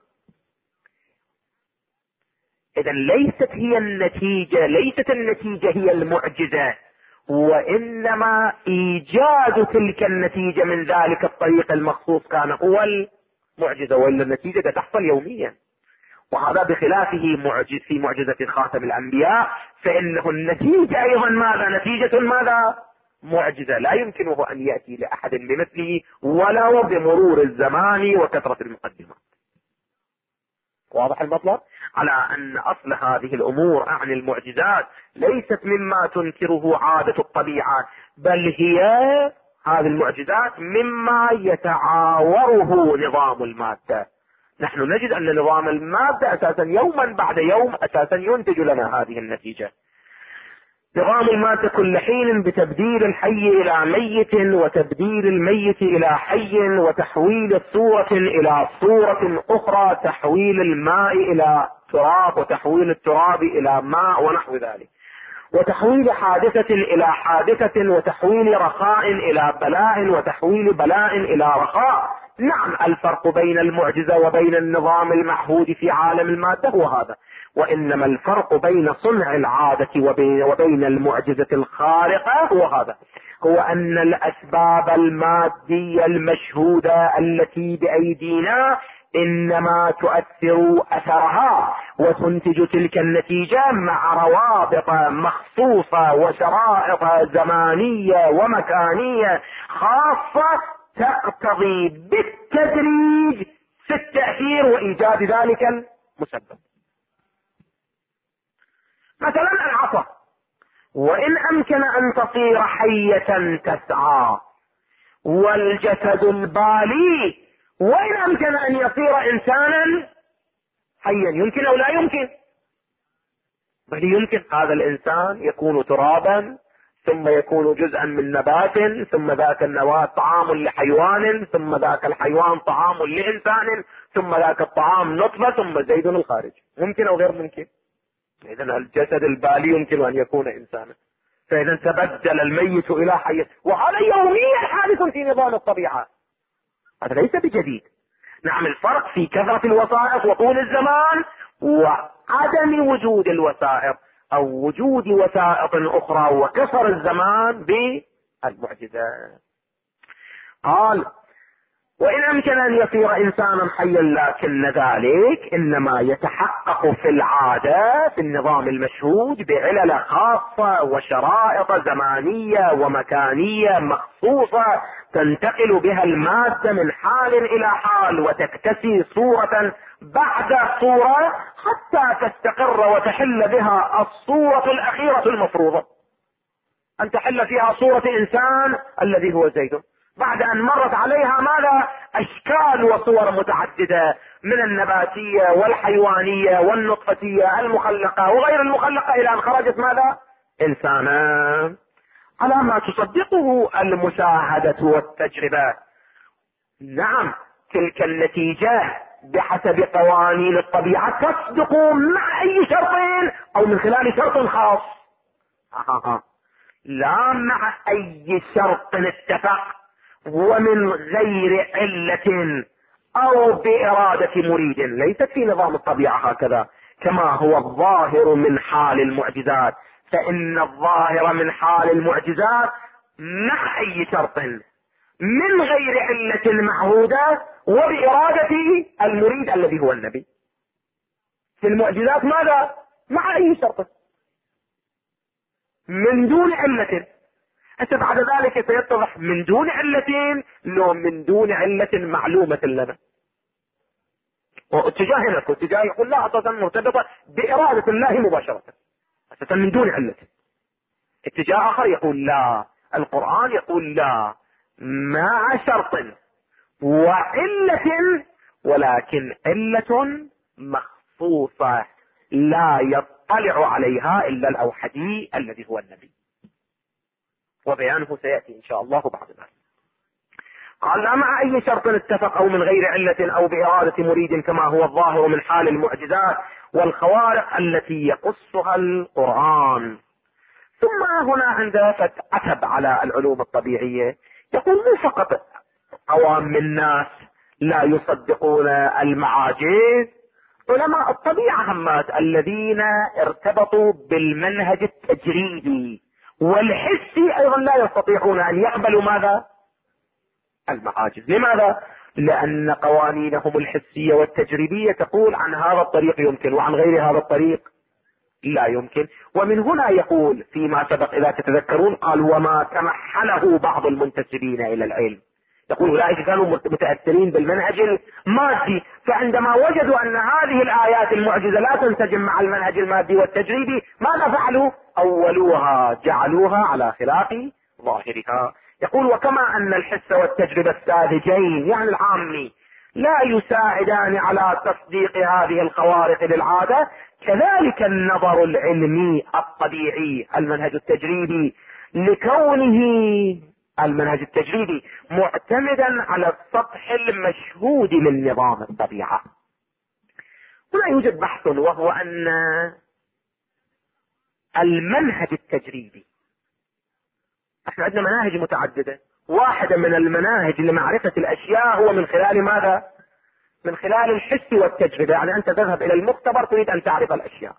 إذا ليست النتيجة هي المعجزة، وإنما إيجاد تلك النتيجة من ذلك الطريق المخصوص كان هو المعجزة، وإلا النتيجة تحصل يوميا. وهذا بخلافه في معجزة خاتم الأنبياء، فإنه النتيجة أيضا ماذا؟ نتيجة ماذا؟ معجزة، لا يمكنه أن يأتي لأحد بمثله ولو بمرور الزمان وكثرة المقدمات. واضح المطلب؟ على أن أصل هذه الأمور عن المعجزات ليست مما تنكره عادة الطبيعة، بل هي هذه المعجزات مما يتعاوره نظام المادة. نحن نجد أن نظام المادة أساسا يوما بعد يوم أساسا ينتج لنا هذه النتيجة. نظام المادة كل حين بتبديل الحي إلى ميت، وتبديل الميت إلى حي، وتحويل صورة إلى صورة أخرى، تحويل الماء إلى تراب، وتحويل التراب إلى ماء ونحو ذلك، وتحويل حادثة إلى حادثة، وتحويل رخاء إلى بلاء، وتحويل بلاء إلى رخاء. نعم، الفرق بين المعجزة وبين النظام المعهود في عالم المادة هو هذا، وإنما الفرق بين صنع العادة وبين المعجزة الخارقة هو هذا، هو أن الأسباب المادية المشهودة التي بأيدينا إنما تؤثر أثرها وتنتج تلك النتيجة مع روابط مخصوصة وشرائط زمانية ومكانية خاصة تقتضي بالتدريج في التأثير وإيجاد ذلك المسبب. مثلا العصا، وإن أمكن أن تصير حية تسعى، والجسد البالي وإن أمكن أن يصير إنسانا حيا، يمكن أو لا يمكن؟ بل يمكن. هذا الإنسان يكون ترابا، ثم يكون جزءا من نبات، ثم ذاك النبات طعام لحيوان، ثم ذاك الحيوان طعام لإنسان، ثم ذاك الطعام نطفة، ثم زيد الخارج. ممكن أو غير ممكن؟ إذا الجسد البالي يمكن أن يكون إنسانا، فإذا تبدل الميت إلى حي، وهذا يوميا حادث في نظام الطبيعة، هذا ليس بجديد. نعم، الفرق في كثرة الوسائط وطول الزمان وعدم وجود الوسائط أو وجود وسائط أخرى وكسر الزمان بالمعجزة. قال: وإن أمكن أن يصير إنسانا حيا، لكن ذلك إنما يتحقق في العادة في النظام المشهود بعلل خاصة وشرائط زمانية ومكانية مخصوصة تنتقل بها المادة من حال إلى حال وتكتسي صورة بعد صورة حتى تستقر وتحل بها الصورة الأخيرة المفروضة، أن تحل فيها صورة إنسان الذي هو زيد، بعد أن مرت عليها ماذا؟ أشكال وصور متعددة من النباتية والحيوانية والنطفتية المخلقة وغير المخلقة، إلى أن خرجت ماذا؟ إنسانا، على ما تصدقه المشاهدة والتجربة. نعم، تلك النتيجة بحسب قوانين الطبيعة تصدق مع أي شرط أو من خلال شرط خاص، لا مع أي شرط اتفق ومن غير علة أو بإرادة مريد. ليست في نظام الطبيعة هكذا، كما هو الظاهر من حال المعجزات، فإن الظاهر من حال المعجزات مع أي شرط من غير علة معهودة وبإرادة المريد الذي هو النبي. في المعجزات ماذا؟ مع أي شرط من دون علة. حتى بعد ذلك سيتضح من دون علتين لو من دون علة معلومة لنا. واتجاه هناك اتجاه يقول لا، أساسا مرتبطة بإرادة الله مباشرة، أساسا من دون علة. اتجاه آخر يقول لا، القرآن يقول لا، مع شرط وعلة، ولكن علة مخصوصة لا يطلع عليها إلا الأوحدي الذي هو النبي، وبيانه سيأتي إن شاء الله بعد ذلك. قال لا مع اي شرط اتفق او من غير علة او بارادة مريد كما هو الظاهر من حال المعجزات والخوارق التي يقصها القرآن. ثم هنا عنده عتب على العلوم الطبيعية، يقول مو فقط عوام الناس لا يصدقون المعاجز، علماء الطبيعة همات الذين ارتبطوا بالمنهج التجريبي والحسي ايضا لا يستطيعون ان يقبلوا ماذا؟ المعاجز. لماذا؟ لان قوانينهم الحسية والتجريبية تقول عن هذا الطريق يمكن وعن غير هذا الطريق لا يمكن. ومن هنا يقول فيما سبق اذا تتذكرون، قال وما تمحله بعض المنتسبين الى العلم، يقول اولئك كانوا متاثرين بالمنهج المادي، فعندما وجدوا ان هذه الايات المعجزه لا تنسجم مع المنهج المادي والتجريبي ماذا فعلوا؟ اولوها جعلوها على خلاف ظاهرها. يقول وكما ان الحس والتجربه الساذجين يعني العامي لا يساعدان على تصديق هذه الخوارق للعاده، كذلك النظر العلمي الطبيعي المنهج التجريبي لكونه المنهج التجريبي معتمدا على السطح المشهود من نظام الطبيعة. هنا يوجد بحث وهو ان المنهج التجريبي، احنا عندنا مناهج متعددة، واحدة من المناهج لمعرفة الاشياء هو من خلال ماذا؟ من خلال الحس والتجربة، يعني انت تذهب الى المختبر تريد ان تعرف الاشياء.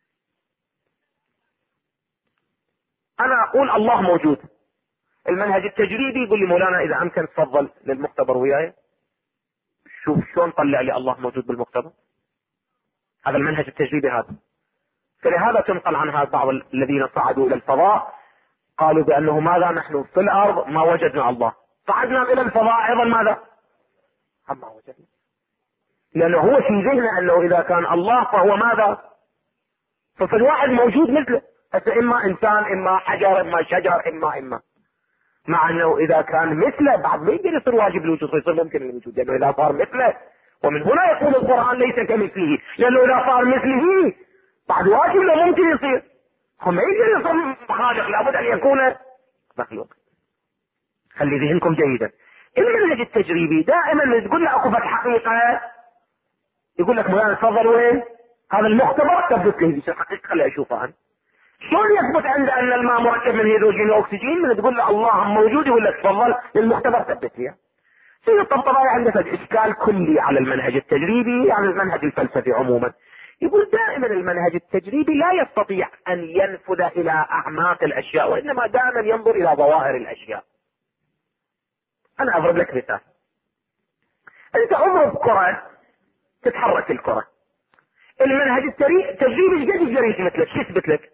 انا اقول الله موجود، المنهج التجريبي يقول لي مولانا اذا امكن تفضل للمختبر وياي شوف شلون طلع لي الله موجود بالمختبر. هذا المنهج التجريبي هذا. فلهذا تنقل عن هذا بعض الذين صعدوا الى الفضاء قالوا بانه ماذا نحن في الارض ما وجدنا الله، صعدنا الى الفضاء ايضا ماذا؟ ما وجدنا، لانه هو في ذهنه انه اذا كان الله فهو ماذا؟ فالواحد موجود مثله، اما انسان اما حجر اما شجر اما مع انه اذا كان مثله بعد ما يقدر يصير واجب الوجود، يصير ممكن الوجود، لانه اذا صار مثله، ومن هنا يقول القرآن ليس كمثله، لانه اذا صار مثله بعد واجب له ممكن يصير، هو ما يقدر يصير خالق، لابد ان يكون مخلوق. خلي ذهنكم جيدا. المنهج التجريبي دائما تقول له اكو حقيقه، يقول لك مولانا تفضل وين؟ هذا المختبر ثبت لي هذه الحقيقه خلي اشوفها انا. شلون يثبت عنده ان الماء مركب من هيدروجين واكسجين؟ من تقول له الله موجود يقول لك تفضل للمختبر ثبت لي. سيد الطبطبائي عنده اشكال كلي على المنهج التجريبي يعني المنهج الفلسفي عموما. يقول دائما المنهج التجريبي لا يستطيع ان ينفذ الى اعماق الاشياء، وانما دائما ينظر الى ظواهر الاشياء. انا اضرب لك مثال. انت اضرب كرة تتحرك الكرة، المنهج التجريبي ايش قد يقدر يثبت لك؟ شو يثبت لك؟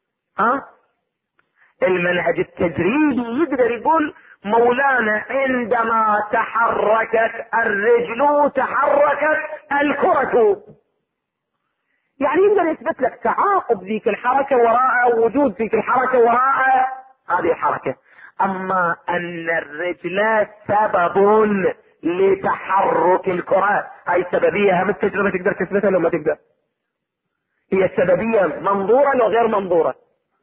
المنهج التجريبي يقدر يقول مولانا عندما تحركت الرجل تحركت الكرة، يعني يقدر يثبت لك تعاقب ذيك الحركة وراء وجود ذيك الحركة وراء هذه الحركة. اما ان الرجل سبب لتحرك الكرة، هاي السببية هم التجربة تقدر تثبتها لو ما تقدر؟ هي السببية منظورة لو غير منظورة؟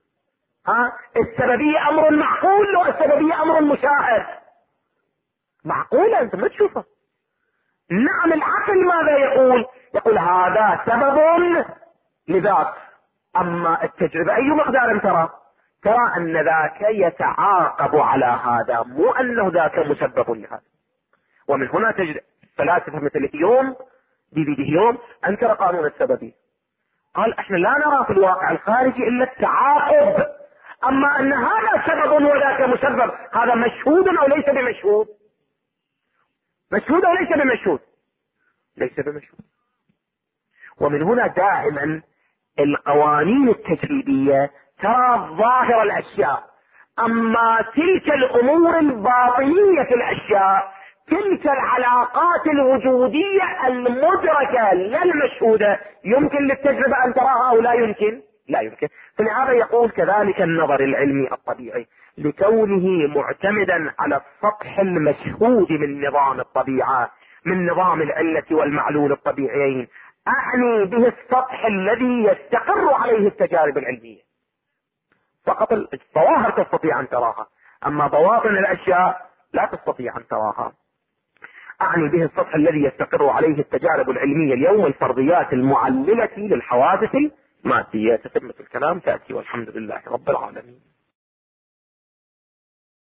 السببية امر معقول والسببية امر مشاهد. معقولة انت ما تشوفه. نعم العقل ماذا يقول؟ يقول هذا سبب لذاك. اما التجربة اي مقدار ترى ان ذاك يتعاقب على هذا، مو انه ذاك مسبب لهذا. ومن هنا تجد فلاسفة مثل هيوم هيوم انكر قانون السببية، قال احنا لا نرى في الواقع الخارجي الا التعاقب، اما ان هذا سبب وذاك مسبب هذا مشهود او ليس بمشهود؟ مشهود او ليس بمشهود؟ ليس بمشهود. ومن هنا دائما القوانين التجريبية ترى ظاهر الاشياء، اما تلك الامور الباطنية في الاشياء، تلك العلاقات الوجودية المدركة لا المشهودة، يمكن للتجربة ان تراها او لا يمكن؟ لا يمكن. فلهذا يقول كذلك النظر العلمي الطبيعي لكونه معتمدا على السطح المشهود من نظام الطبيعة، من نظام العلة والمعلول الطبيعيين، اعني به السطح الذي يستقر عليه التجارب العلمية. فقط الظواهر تستطيع ان تراها، اما بواطن الاشياء لا تستطيع أن تراها. أعني به السطح الذي يستقر عليه التجارب العلمية اليوم، الفرضيات المعللة للحوادث المادية. تتمة الكلام تأتي، والحمد لله رب العالمين.